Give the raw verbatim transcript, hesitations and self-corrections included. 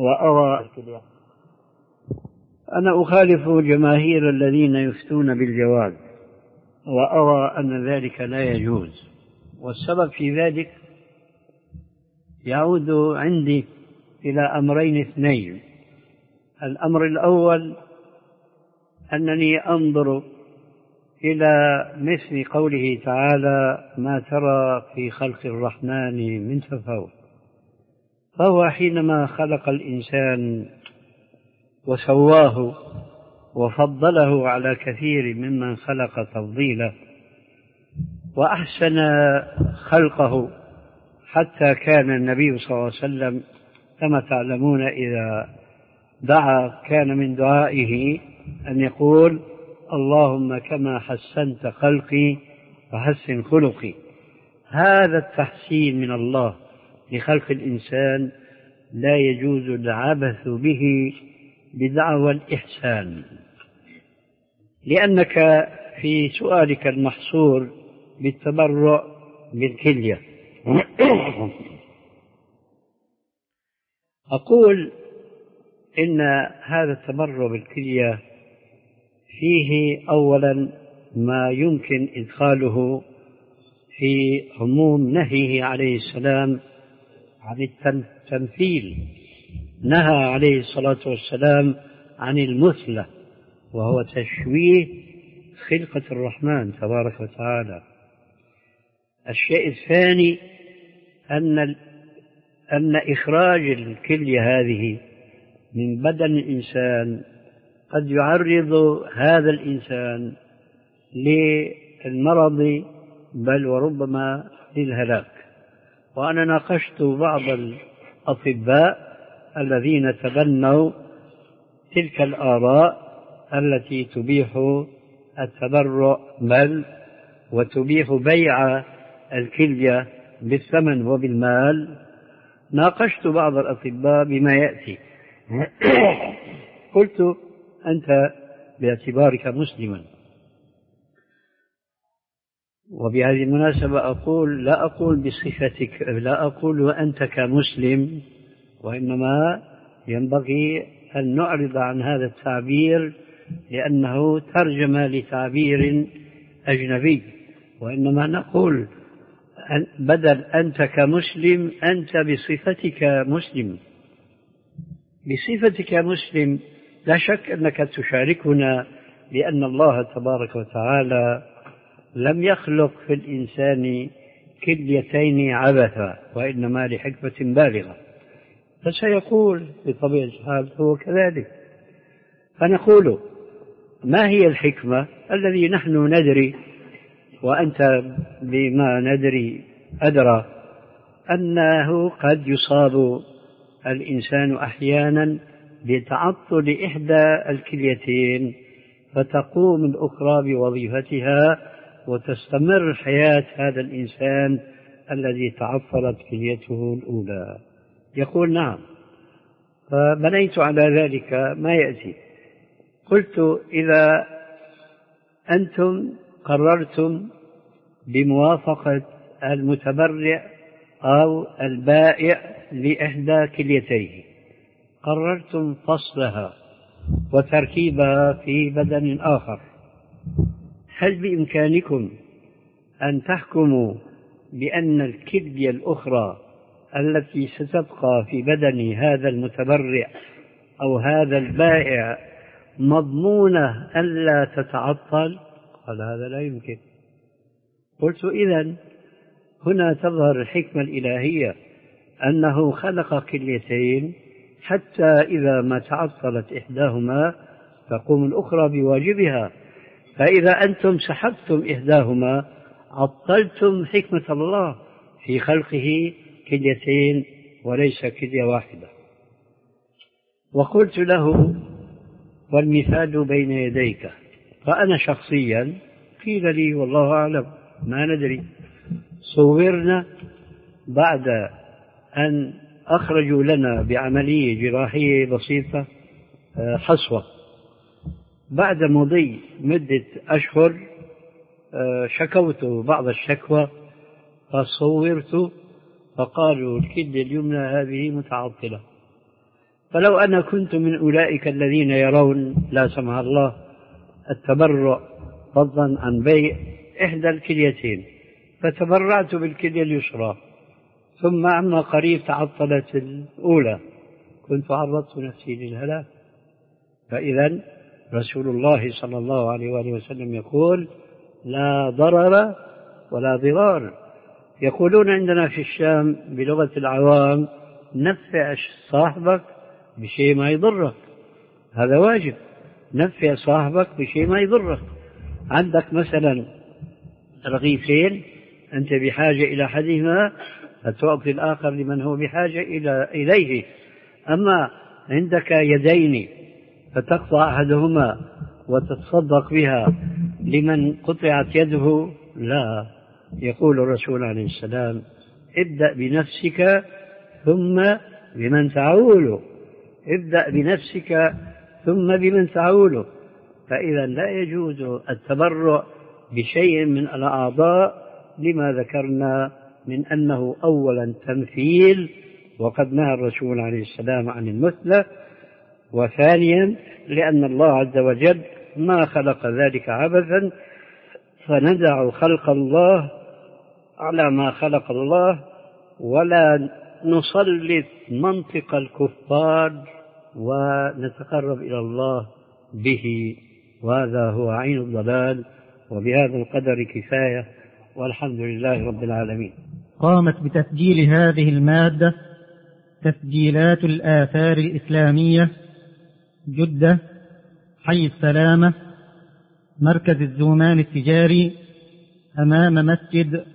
وأرى أنا أخالف جماهير الذين يفتون بالجواز، وأرى أن ذلك لا يجوز، والسبب في ذلك يعود عندي إلى أمرين اثنين. الأمر الأول أنني أنظر إلى مثل قوله تعالى: ما ترى في خلق الرحمن من تفاوت. فهو حينما خلق الإنسان وسواه وفضله على كثير ممن خلق تفضيلا، وأحسن خلقه حتى كان النبي صلى الله عليه وسلم كما تعلمون إذا دعا كان من دعائه أن يقول: اللهم كما حسنت خلقي فحسن خلقي. هذا التحسين من الله لخلق الإنسان لا يجوز العبث به بدعوى الإحسان، لأنك في سؤالك المحصور بالتبرع بالكلية أقول إن هذا التبرع بالكلية فيه أولا ما يمكن إدخاله في عموم نهيه عليه السلام عن التمثيل. نهى عليه الصلاة والسلام عن المثلة، وهو تشويه خلقة الرحمن تبارك وتعالى. الشيء الثاني أن أن إخراج الكلية هذه من بدن الإنسان قد يعرض هذا الإنسان للمرض بل وربما للهلاك. وأنا ناقشت بعض الأطباء الذين تبنوا تلك الآراء التي تبيح التبرع بل وتبيح بيع الكلية بالثمن وبالمال. ناقشت بعض الأطباء بما يأتي قلت: أنت باعتبارك مسلما، وبهذه المناسبة أقول لا أقول بصفتك، لا أقول وأنت كمسلم، وإنما ينبغي أن نعرض عن هذا التعبير لأنه ترجمة لتعبير أجنبي، وإنما نقول بدل أنت كمسلم أنت بصفتك مسلم. بصفتك مسلم لا شك أنك تشاركنا بأن الله تبارك وتعالى لم يخلق في الإنسان كليتين عبثا، وإنما لحكمة بالغة. فسيقول بطبيعة الحال هو كذلك. فنقول: ما هي الحكمة الذي نحن ندري وأنت بما ندري أدرى أنه قد يصاب الإنسان أحيانا بتعطل إحدى الكليتين فتقوم الأخرى بوظيفتها وتستمر حياة هذا الإنسان الذي تعطلت كليته الأولى. يقول: نعم. فبنيت على ذلك ما يأتي. قلت: إذا أنتم قررتم بموافقة المتبرع أو البائع لإحدى كليتيه، قررتم فصلها وتركيبها في بدن آخر، هل بإمكانكم أن تحكموا بأن الكلية الأخرى التي ستبقى في بدن هذا المتبرع أو هذا البائع مضمونة ألا تتعطل؟ قال: هذا لا يمكن. قلت: إذن هنا تظهر الحكمة الإلهية أنه خلق كليتين حتى إذا ما تعطلت إحداهما تقوم الأخرى بواجبها، فإذا أنتم سحبتم إحداهما عطلتم حكمة الله في خلقه كليتين وليس كلية واحدة. وقلت له: والمثال بين يديك. فأنا شخصيا قيل لي والله أعلم ما ندري، صورنا بعد أن أخرجوا لنا بعملية جراحية بسيطة حصوة، بعد مضي مدة أشهر شكوت بعض الشكوى فصورت فقالوا الكلية اليمنى هذه متعطلة. فلو أنا كنت من أولئك الذين يرون لا سمح الله التبرع فضلا عن بيع إحدى الكليتين فتبرعت بالكلية اليسرى، ثم عما قريب تعطلت الأولى، كنت عرضت نفسي للهلاك. فإذا رسول الله صلى الله عليه وآله وسلم يقول لا ضرر ولا ضرار. يقولون عندنا في الشام بلغة العوام نفع صاحبك بشيء ما يضرك، هذا واجب، نفع صاحبك بشيء ما يضرك. عندك مثلا رغيفين أنت بحاجة إلى أحدهما فتعطي الآخر لمن هو بحاجة إلى إليه. أما عندك يدين فتقطع أحدهما وتتصدق بها لمن قطعت يده، لا. يقول الرسول عليه السلام ابدأ بنفسك ثم بمن تعول، ابدأ بنفسك ثم بمن تعول. فإذا لا يجوز التبرع بشيء من الأعضاء لما ذكرنا من أنه أولا تمثيل، وقد نهى الرسول عليه السلام عن المثلة، وثانيا لأن الله عز وجل ما خلق ذلك عبثا، فندع خلق الله على ما خلق الله ولا نسلط منطق الكفار ونتقرب إلى الله به، وهذا هو عين الضلال. وبهذا القدر كفاية، والحمد لله رب العالمين. قامت بتسجيل هذه المادة تسجيلات الآثار الإسلامية، جدة، حي السلامة، مركز الزومان التجاري، أمام مسجد